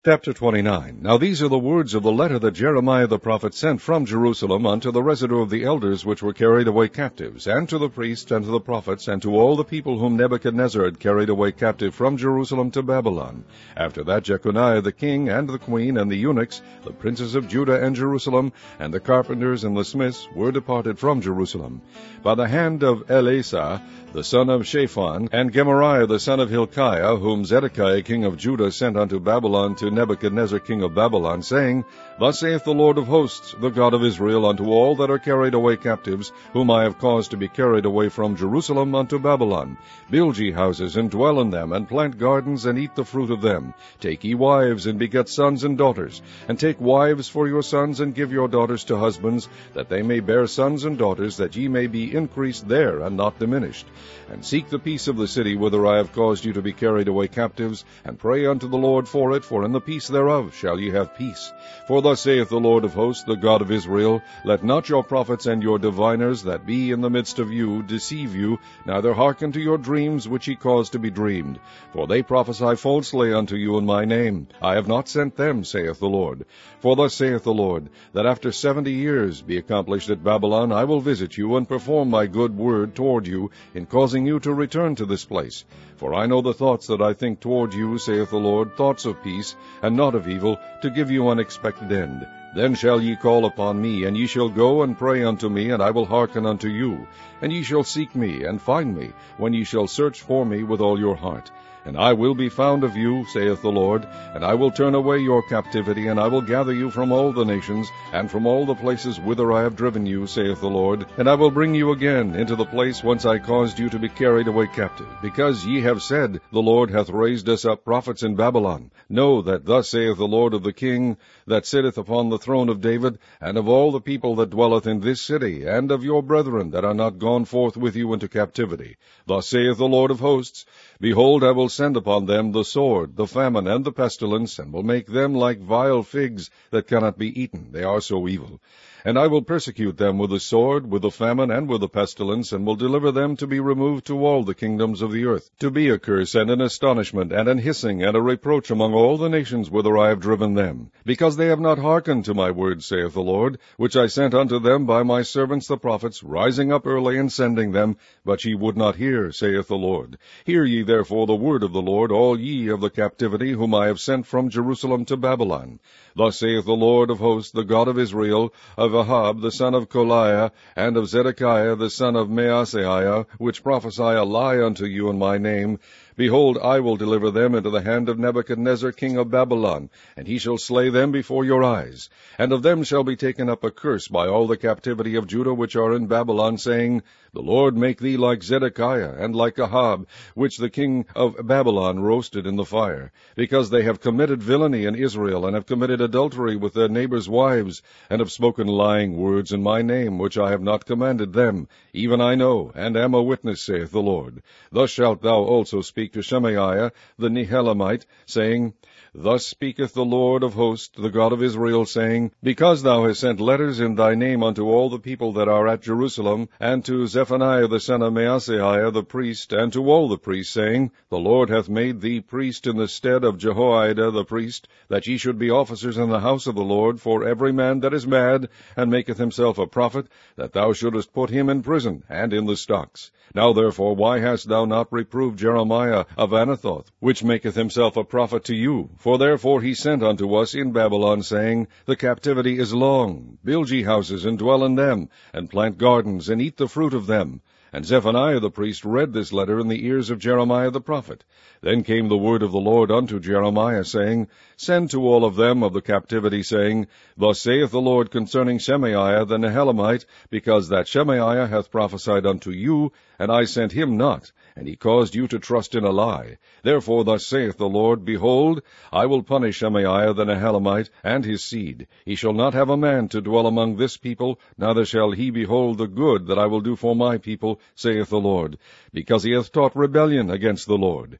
Chapter 29. Now these are the words of the letter that Jeremiah the prophet sent from Jerusalem unto the residue of the elders which were carried away captives, and to the priests, and to the prophets, and to all the people whom Nebuchadnezzar had carried away captive from Jerusalem to Babylon. After that Jeconiah the king, and the queen, and the eunuchs, the princes of Judah and Jerusalem, and the carpenters and the smiths were departed from Jerusalem, by the hand of Elasah the son of Shaphan, and Gemariah the son of Hilkiah, whom Zedekiah king of Judah sent unto Babylon to Nebuchadnezzar king of Babylon, saying, Thus saith the Lord of hosts, the God of Israel, unto all that are carried away captives, whom I have caused to be carried away from Jerusalem unto Babylon, Build ye houses, and dwell in them, and plant gardens, and eat the fruit of them. Take ye wives, and beget sons and daughters, and take wives for your sons, and give your daughters to husbands, that they may bear sons and daughters, that ye may be increased there, and not diminished. And seek the peace of the city whither I have caused you to be carried away captives, and pray unto the Lord for it, for in the peace thereof shall ye have peace. For thus saith the Lord of hosts, the God of Israel, Let not your prophets and your diviners that be in the midst of you deceive you, neither hearken to your dreams which ye cause to be dreamed. For they prophesy falsely unto you in my name. I have not sent them, saith the Lord. For thus saith the Lord, that after 70 years be accomplished at Babylon, I will visit you, and perform my good word toward you, in causing you to return to this place. For I know the thoughts that I think toward you, saith the Lord, thoughts of peace, and not of evil, to give you an expected end. Then shall ye call upon me, and ye shall go and pray unto me, and I will hearken unto you. And ye shall seek me, and find me, when ye shall search for me with all your heart. And I will be found of you, saith the Lord, and I will turn away your captivity, and I will gather you from all the nations, and from all the places whither I have driven you, saith the Lord, and I will bring you again into the place whence I caused you to be carried away captive, because ye have said, The Lord hath raised us up prophets in Babylon. Know that thus saith the Lord of the King that sitteth upon the throne of David, and of all the people that dwelleth in this city, and of your brethren that are not gone forth with you into captivity. Thus saith the Lord of hosts, Behold, I will send upon them the sword, the famine, and the pestilence, and will make them like vile figs that cannot be eaten, they are so evil. And I will persecute them with the sword, with the famine, and with the pestilence, and will deliver them to be removed to all the kingdoms of the earth, to be a curse and an astonishment, and an hissing, and a reproach among all the nations whither I have driven them, because they have not hearkened to my word, saith the Lord, which I sent unto them by my servants the prophets, rising up early and sending them, but ye would not hear, saith the Lord. Hear ye therefore the word of the Lord, all ye of the captivity, whom I have sent from Jerusalem to Babylon. Thus saith the Lord of hosts, the God of Israel, of Ahab the son of Koliah, and of Zedekiah the son of Maaseiah, which prophesy a lie unto you in my name, Behold, I will deliver them into the hand of Nebuchadnezzar king of Babylon, and he shall slay them before your eyes. And of them shall be taken up a curse by all the captivity of Judah which are in Babylon, saying, The Lord make thee like Zedekiah, and like Ahab, which the king of Babylon roasted in the fire, because they have committed villainy in Israel, and have committed adultery with their neighbors' wives, and have spoken lying words in my name, which I have not commanded them. Even I know, and am a witness, saith the Lord. Thus shalt thou also speak to Shemaiah the Nehelamite, saying, Thus speaketh the Lord of hosts, the God of Israel, saying, Because thou hast sent letters in thy name unto all the people that are at Jerusalem, and to Zephaniah the son of Maaseiah the priest, and to all the priests, saying, The Lord hath made thee priest in the stead of Jehoiada the priest, that ye should be officers in the house of the Lord, for every man that is mad, and maketh himself a prophet, that thou shouldest put him in prison, and in the stocks. Now therefore, why hast thou not reproved Jeremiah of Anathoth, which maketh himself a prophet to you? For therefore he sent unto us in Babylon, saying, The captivity is long. Build ye houses, and dwell in them, and plant gardens, and eat the fruit of them. And Zephaniah the priest read this letter in the ears of Jeremiah the prophet. Then came the word of the Lord unto Jeremiah, saying, Send to all of them of the captivity, saying, Thus saith the Lord concerning Shemaiah the Nehelamite, because that Shemaiah hath prophesied unto you, and I sent him not, and he caused you to trust in a lie. Therefore thus saith the Lord, Behold, I will punish Shemaiah the Nehelamite and his seed. He shall not have a man to dwell among this people, neither shall he behold the good that I will do for my people, saith the Lord, because he hath taught rebellion against the Lord.